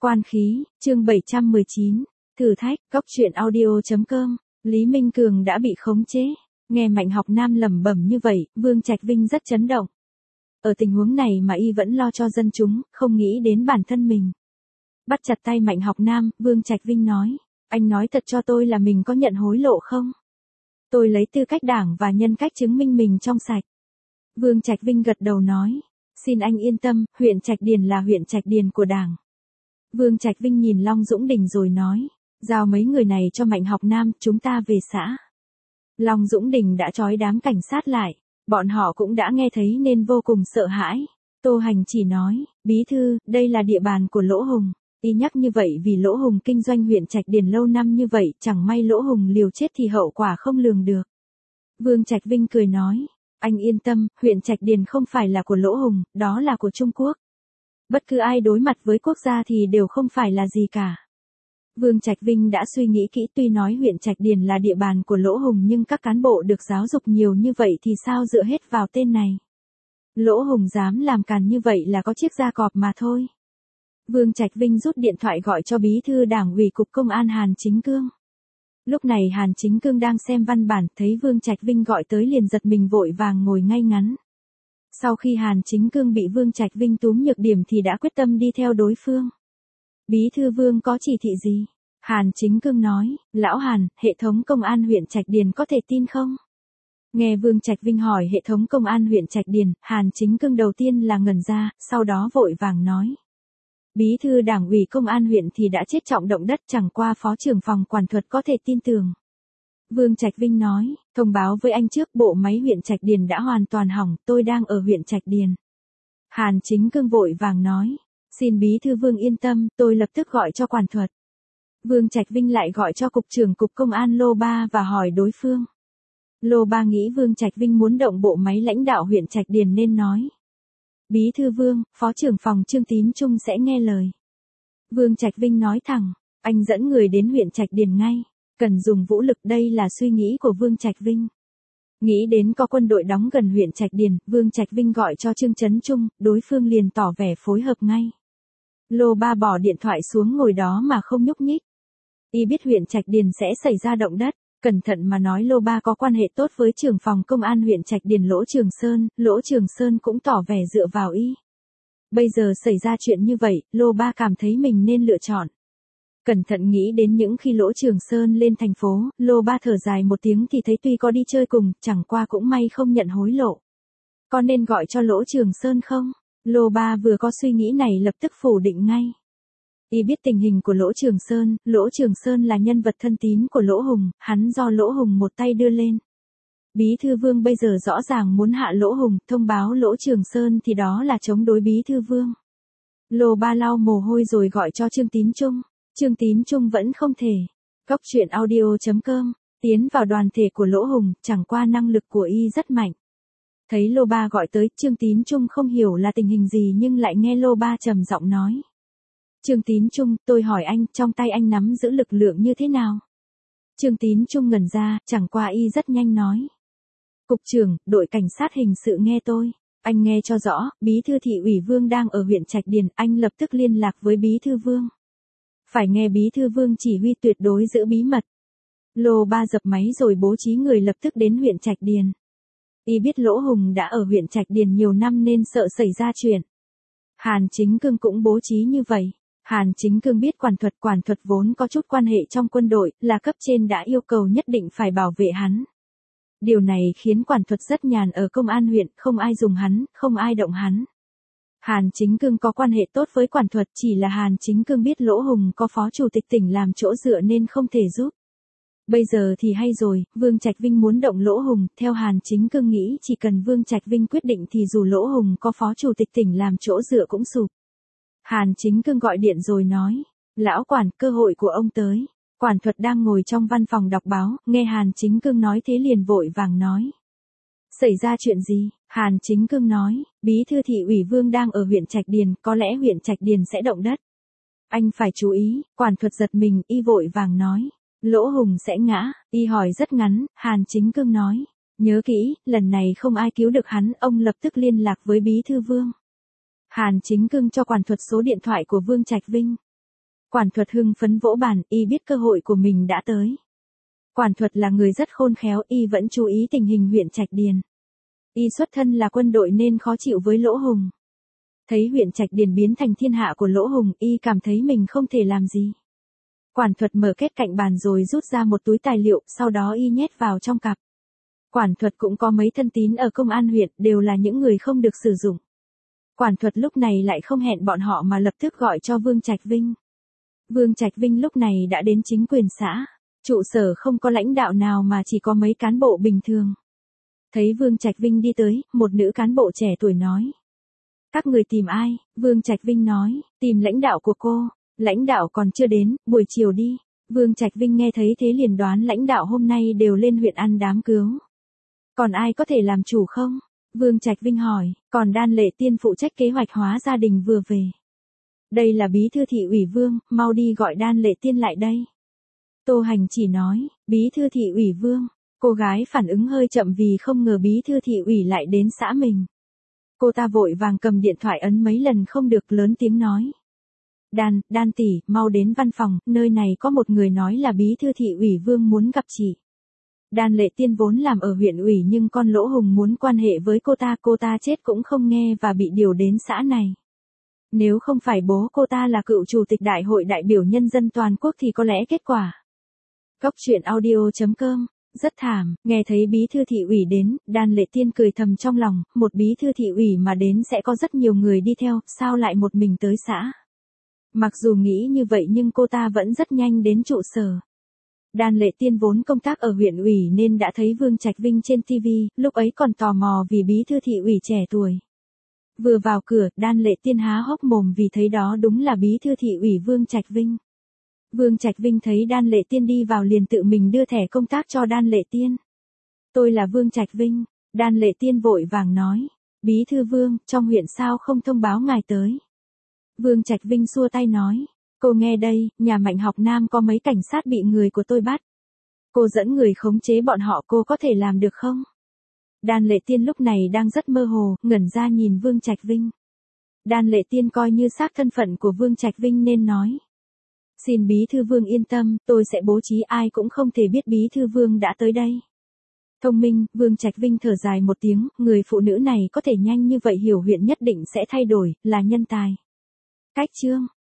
Quan khí, chương 719, thử thách, góc truyện audio.com, Lý Minh Cường đã bị khống chế. Nghe Mạnh Học Nam lẩm bẩm như vậy, Vương Trạch Vinh rất chấn động. Ở tình huống này mà y vẫn lo cho dân chúng, không nghĩ đến bản thân mình. Bắt chặt tay Mạnh Học Nam, Vương Trạch Vinh nói, anh nói thật cho tôi là mình có nhận hối lộ không? Tôi lấy tư cách đảng và nhân cách chứng minh mình trong sạch. Vương Trạch Vinh gật đầu nói, xin anh yên tâm, huyện Trạch Điền là huyện Trạch Điền của đảng. Vương Trạch Vinh nhìn Long Dũng Đình rồi nói, giao mấy người này cho Mạnh Học Nam, chúng ta về xã. Long Dũng Đình đã trói đám cảnh sát lại, bọn họ cũng đã nghe thấy nên vô cùng sợ hãi. Tô Hành chỉ nói, bí thư, đây là địa bàn của Lỗ Hùng. Y nhắc như vậy vì Lỗ Hùng kinh doanh huyện Trạch Điền lâu năm như vậy, chẳng may Lỗ Hùng liều chết thì hậu quả không lường được. Vương Trạch Vinh cười nói, anh yên tâm, huyện Trạch Điền không phải là của Lỗ Hùng, đó là của Trung Quốc. Bất cứ ai đối mặt với quốc gia thì đều không phải là gì cả. Vương Trạch Vinh đã suy nghĩ kỹ, tuy nói huyện Trạch Điền là địa bàn của Lỗ Hùng nhưng các cán bộ được giáo dục nhiều như vậy thì sao dựa hết vào tên này. Lỗ Hùng dám làm càn như vậy là có chiếc da cọp mà thôi. Vương Trạch Vinh rút điện thoại gọi cho bí thư đảng ủy cục công an Hàn Chính Cương. Lúc này Hàn Chính Cương đang xem văn bản, thấy Vương Trạch Vinh gọi tới liền giật mình vội vàng ngồi ngay ngắn. Sau khi Hàn Chính Cương bị Vương Trạch Vinh túm nhược điểm thì đã quyết tâm đi theo đối phương. Bí thư Vương có chỉ thị gì? Hàn Chính Cương nói, lão Hàn, hệ thống công an huyện Trạch Điền có thể tin không? Nghe Vương Trạch Vinh hỏi hệ thống công an huyện Trạch Điền, Hàn Chính Cương đầu tiên là ngẩn ra, sau đó vội vàng nói. Bí thư đảng ủy công an huyện thì đã chết trọng động đất, chẳng qua phó trưởng phòng quản thuật có thể tin tưởng. Vương Trạch Vinh nói, thông báo với anh trước, bộ máy huyện Trạch Điền đã hoàn toàn hỏng, tôi đang ở huyện Trạch Điền. Hàn Chính Cương vội vàng nói, xin bí thư Vương yên tâm, tôi lập tức gọi cho quản thuật. Vương Trạch Vinh lại gọi cho cục trưởng cục công an Lô Ba và hỏi đối phương. Lô Ba nghĩ Vương Trạch Vinh muốn động bộ máy lãnh đạo huyện Trạch Điền nên nói. Bí thư Vương, phó trưởng phòng Trương Tín Trung sẽ nghe lời. Vương Trạch Vinh nói thẳng, anh dẫn người đến huyện Trạch Điền ngay, cần dùng vũ lực, đây là suy nghĩ của Vương Trạch Vinh. Nghĩ đến có quân đội đóng gần huyện Trạch Điền, Vương Trạch Vinh gọi cho Trương Chấn Trung, đối phương liền tỏ vẻ phối hợp ngay. Lô Ba bỏ điện thoại xuống ngồi đó mà không nhúc nhích. Y biết huyện Trạch Điền sẽ xảy ra động đất, cẩn thận mà nói Lô Ba có quan hệ tốt với trưởng phòng công an huyện Trạch Điền Lỗ Trường Sơn cũng tỏ vẻ dựa vào y. Bây giờ xảy ra chuyện như vậy, Lô Ba cảm thấy mình nên lựa chọn. Cẩn thận nghĩ đến những khi Lỗ Trường Sơn lên thành phố, Lô Ba thở dài một tiếng thì thấy tuy có đi chơi cùng, chẳng qua cũng may không nhận hối lộ. Có nên gọi cho Lỗ Trường Sơn không? Lô Ba vừa có suy nghĩ này lập tức phủ định ngay. Y biết tình hình của Lỗ Trường Sơn là nhân vật thân tín của Lỗ Hùng, hắn do Lỗ Hùng một tay đưa lên. Bí thư Vương bây giờ rõ ràng muốn hạ Lỗ Hùng, thông báo Lỗ Trường Sơn thì đó là chống đối bí thư Vương. Lô Ba lau mồ hôi rồi gọi cho Trương Tín Trung. Trương Tín Trung vẫn không thể. Góc truyện audio.com, tiến vào đoàn thể của Lỗ Hùng, chẳng qua năng lực của y rất mạnh. Thấy Lô Ba gọi tới, Trương Tín Trung không hiểu là tình hình gì nhưng lại nghe Lô Ba trầm giọng nói. Trương Tín Trung, tôi hỏi anh, trong tay anh nắm giữ lực lượng như thế nào? Trương Tín Trung ngẩn ra, chẳng qua y rất nhanh nói. Cục trưởng, đội cảnh sát hình sự nghe tôi. Anh nghe cho rõ, bí thư thị ủy Vương đang ở huyện Trạch Điền, anh lập tức liên lạc với bí thư Vương. Phải nghe bí thư Vương chỉ huy, tuyệt đối giữ bí mật. Lô Ba dập máy rồi bố trí người lập tức đến huyện Trạch Điền. Y biết Lỗ Hùng đã ở huyện Trạch Điền nhiều năm nên sợ xảy ra chuyện. Hàn Chính Cương cũng bố trí như vậy. Hàn Chính Cương biết quản thuật vốn có chút quan hệ trong quân đội, là cấp trên đã yêu cầu nhất định phải bảo vệ hắn. Điều này khiến quản thuật rất nhàn ở công an huyện, không ai dùng hắn, không ai động hắn. Hàn Chính Cương có quan hệ tốt với quản thuật, chỉ là Hàn Chính Cương biết Lỗ Hùng có phó chủ tịch tỉnh làm chỗ dựa nên không thể giúp. Bây giờ thì hay rồi, Vương Trạch Vinh muốn động Lỗ Hùng, theo Hàn Chính Cương nghĩ chỉ cần Vương Trạch Vinh quyết định thì dù Lỗ Hùng có phó chủ tịch tỉnh làm chỗ dựa cũng sụp. Hàn Chính Cương gọi điện rồi nói, lão quản, cơ hội của ông tới. Quản thuật đang ngồi trong văn phòng đọc báo, nghe Hàn Chính Cương nói thế liền vội vàng nói. Xảy ra chuyện gì? Hàn Chính Cương nói, bí thư thị ủy Vương đang ở huyện Trạch Điền, có lẽ huyện Trạch Điền sẽ động đất. Anh phải chú ý, quản thuật giật mình, y vội vàng nói. Lỗ Hùng sẽ ngã, y hỏi rất ngắn, Hàn Chính Cương nói. Nhớ kỹ, lần này không ai cứu được hắn, ông lập tức liên lạc với bí thư Vương. Hàn Chính Cương cho quản thuật số điện thoại của Vương Trạch Vinh. Quản Thuật hưng phấn vỗ bàn, y biết cơ hội của mình đã tới. Quản Thuật là người rất khôn khéo, y vẫn chú ý tình hình huyện Trạch Điền. Y xuất thân là quân đội nên khó chịu với Lỗ Hùng. Thấy huyện Trạch Điền biến thành thiên hạ của Lỗ Hùng, y cảm thấy mình không thể làm gì. Quản Thuật mở kết cạnh bàn rồi rút ra một túi tài liệu, sau đó y nhét vào trong cặp. Quản Thuật cũng có mấy thân tín ở công an huyện, đều là những người không được sử dụng. Quản Thuật lúc này lại không hẹn bọn họ mà lập tức gọi cho Vương Trạch Vinh. Vương Trạch Vinh lúc này đã đến chính quyền xã. Trụ sở không có lãnh đạo nào mà chỉ có mấy cán bộ bình thường. Thấy Vương Trạch Vinh đi tới, một nữ cán bộ trẻ tuổi nói. Các người tìm ai? Vương Trạch Vinh nói, tìm lãnh đạo của cô. Lãnh đạo còn chưa đến, buổi chiều đi. Vương Trạch Vinh nghe thấy thế liền đoán lãnh đạo hôm nay đều lên huyện ăn đám cứu. Còn ai có thể làm chủ không? Vương Trạch Vinh hỏi, còn Đan Lệ Tiên phụ trách kế hoạch hóa gia đình vừa về. Đây là bí thư thị ủy Vương, mau đi gọi Đan Lệ Tiên lại đây. Tô Hành chỉ nói, bí thư thị ủy Vương. Cô gái phản ứng hơi chậm vì không ngờ bí thư thị ủy lại đến xã mình. Cô ta vội vàng cầm điện thoại ấn mấy lần không được, lớn tiếng nói. Đan tỷ, mau đến văn phòng, nơi này có một người nói là bí thư thị ủy Vương muốn gặp chị. Đan Lệ Tiên vốn làm ở huyện ủy nhưng con Lỗ Hùng muốn quan hệ với cô ta chết cũng không nghe và bị điều đến xã này. Nếu không phải bố cô ta là cựu chủ tịch Đại hội đại biểu nhân dân toàn quốc thì có lẽ kết quả. Góc truyện audio.com, rất thảm, nghe thấy bí thư thị ủy đến, Đan Lệ Tiên cười thầm trong lòng, một bí thư thị ủy mà đến sẽ có rất nhiều người đi theo, sao lại một mình tới xã. Mặc dù nghĩ như vậy nhưng cô ta vẫn rất nhanh đến trụ sở. Đan Lệ Tiên vốn công tác ở huyện ủy nên đã thấy Vương Trạch Vinh trên TV, lúc ấy còn tò mò vì bí thư thị ủy trẻ tuổi. Vừa vào cửa, Đan Lệ Tiên há hốc mồm vì thấy đó đúng là bí thư thị ủy Vương Trạch Vinh. Vương Trạch Vinh thấy Đan Lệ Tiên đi vào liền tự mình đưa thẻ công tác cho Đan Lệ Tiên. Tôi là Vương Trạch Vinh. Đan Lệ Tiên vội vàng nói. Bí thư Vương, trong huyện sao không thông báo ngài tới. Vương Trạch Vinh xua tay nói. Cô nghe đây, nhà Mạnh Học Nam có mấy cảnh sát bị người của tôi bắt. Cô dẫn người khống chế bọn họ, cô có thể làm được không? Đan Lệ Tiên lúc này đang rất mơ hồ, ngẩn ra nhìn Vương Trạch Vinh. Đan Lệ Tiên coi như xác thân phận của Vương Trạch Vinh nên nói. Xin bí thư Vương yên tâm, tôi sẽ bố trí ai cũng không thể biết bí thư Vương đã tới đây. Thông minh, Vương Trạch Vinh thở dài một tiếng, người phụ nữ này có thể nhanh như vậy hiểu huyện nhất định sẽ thay đổi, là nhân tài. Cách chương.